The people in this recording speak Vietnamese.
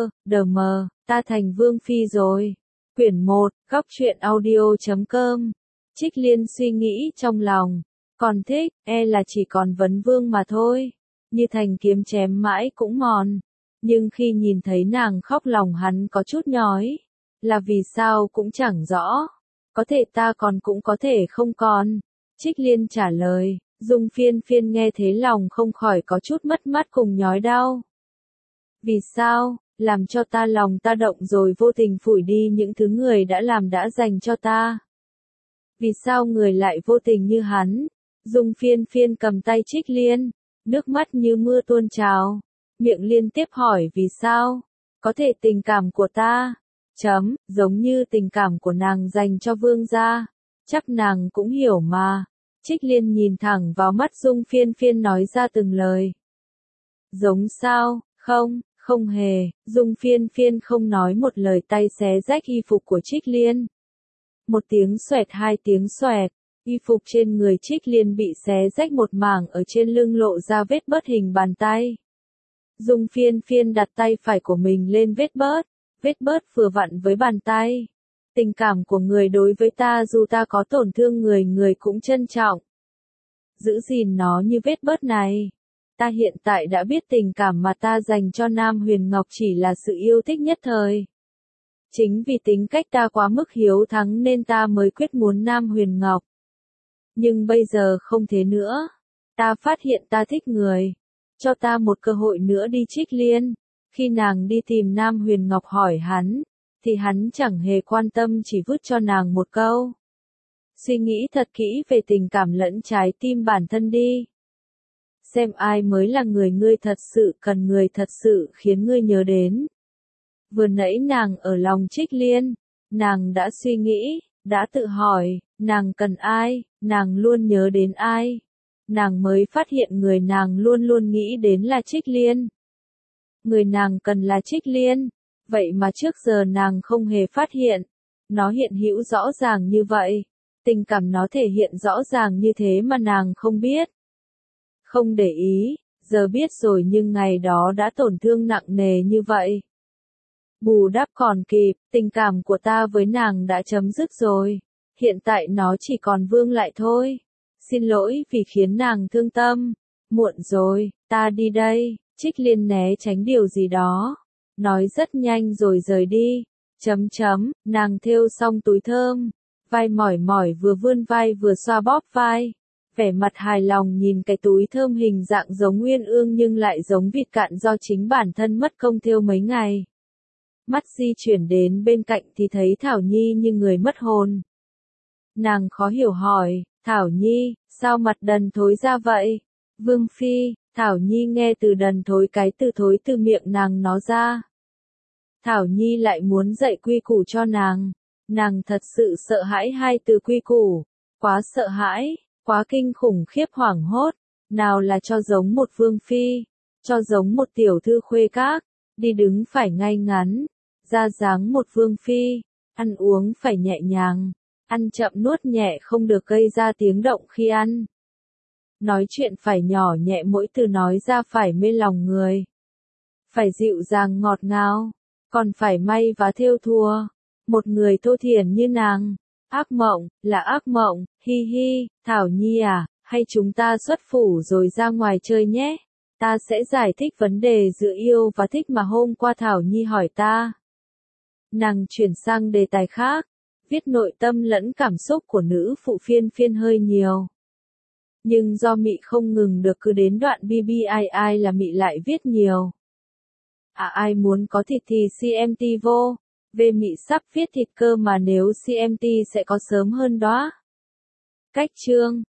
đờ mờ, ta thành vương phi rồi. Quyển 1, góc truyện audio.com. Trích Liên suy nghĩ trong lòng, còn thích, là chỉ còn vấn vương mà thôi. Như thành kiếm chém mãi cũng mòn. Nhưng khi nhìn thấy nàng khóc lòng hắn có chút nhói. Là vì sao cũng chẳng rõ. Có thể ta còn cũng có thể không còn. Trích Liên trả lời, Dung Phiên Phiên nghe thế lòng không khỏi có chút mất mát cùng nhói đau. Vì sao, làm cho ta lòng ta động rồi vô tình phủi đi những thứ người đã làm đã dành cho ta. Vì sao người lại vô tình như hắn? Dung Phiên Phiên cầm tay Trích Liên, nước mắt như mưa tuôn trào, miệng liên tiếp hỏi vì sao? Có thể tình cảm của ta, giống như tình cảm của nàng dành cho vương gia, chắc nàng cũng hiểu mà. Trích Liên nhìn thẳng vào mắt Dung Phiên Phiên nói ra từng lời. Giống sao? Không hề. Dung Phiên Phiên không nói một lời, tay xé rách y phục của Trích Liên. Một tiếng xoẹt, hai tiếng xoẹt, y phục trên người Trích Liên bị xé rách một mảng, ở trên lưng lộ ra vết bớt hình bàn tay. Dung Phiên Phiên đặt tay phải của mình lên vết bớt vừa vặn với bàn tay. Tình cảm của người đối với ta dù ta có tổn thương người, người cũng trân trọng. Giữ gìn nó như vết bớt này. Ta hiện tại đã biết tình cảm mà ta dành cho Nam Huyền Ngọc chỉ là sự yêu thích nhất thời. Chính vì tính cách ta quá mức hiếu thắng nên ta mới quyết muốn Nam Huyền Ngọc. Nhưng bây giờ không thế nữa. Ta phát hiện ta thích người. Cho ta một cơ hội nữa đi. Trích Liên. Khi nàng đi tìm Nam Huyền Ngọc hỏi hắn, thì hắn chẳng hề quan tâm, chỉ vứt cho nàng một câu. Suy nghĩ thật kỹ về tình cảm lẫn trái tim bản thân đi. Xem ai mới là người ngươi thật sự cần, người thật sự khiến ngươi nhớ đến. Vừa nãy nàng ở lòng Trích Liên, nàng đã suy nghĩ, đã tự hỏi, nàng cần ai, nàng luôn nhớ đến ai. Nàng mới phát hiện người nàng luôn luôn nghĩ đến là Trích Liên. Người nàng cần là Trích Liên, vậy mà trước giờ nàng không hề phát hiện. Nó hiện hữu rõ ràng như vậy, tình cảm nó thể hiện rõ ràng như thế mà nàng không biết. Không để ý, giờ biết rồi nhưng ngày đó đã tổn thương nặng nề như vậy. Bù đắp còn kịp, tình cảm của ta với nàng đã chấm dứt rồi. Hiện tại nó chỉ còn vương lại thôi. Xin lỗi vì khiến nàng thương tâm. Muộn rồi, ta đi đây. Trích Liên né tránh điều gì đó. Nói rất nhanh rồi rời đi. Nàng thêu xong túi thơm. Vai mỏi vừa vươn vai vừa xoa bóp vai. Vẻ mặt hài lòng nhìn cái túi thơm hình dạng giống uyên ương nhưng lại giống vịt cạn do chính bản thân mất công thêu mấy ngày. Mắt di chuyển đến bên cạnh thì thấy Thảo Nhi như người mất hồn. Nàng khó hiểu hỏi, Thảo Nhi, sao mặt đần thối ra vậy? Vương Phi, Thảo Nhi nghe từ đần thối, cái từ thối từ miệng nàng nó ra. Thảo Nhi lại muốn dạy quy củ cho nàng. Nàng thật sự sợ hãi hai từ quy củ. Quá sợ hãi, quá kinh khủng khiếp hoảng hốt. Nào là cho giống một vương phi, cho giống một tiểu thư khuê các, đi đứng phải ngay ngắn, ra dáng một vương phi, ăn uống phải nhẹ nhàng, ăn chậm nuốt nhẹ không được gây ra tiếng động khi ăn. Nói chuyện phải nhỏ nhẹ, mỗi từ nói ra phải mê lòng người. Phải dịu dàng ngọt ngào, còn phải may và thêu thùa. Một người thô thiển như nàng, ác mộng, là ác mộng, hi hi. Thảo Nhi à, hay chúng ta xuất phủ rồi ra ngoài chơi nhé. Ta sẽ giải thích vấn đề giữa yêu và thích mà hôm qua Thảo Nhi hỏi ta. Nàng chuyển sang đề tài khác, viết nội tâm lẫn cảm xúc của nữ phụ Phiên Phiên hơi nhiều. Nhưng do mị không ngừng được, cứ đến đoạn BBII là mị lại viết nhiều. Ai muốn có thịt thì CMT vô. Về mị sắp viết thịt cơ mà, nếu CMT sẽ có sớm hơn đó. Cách chương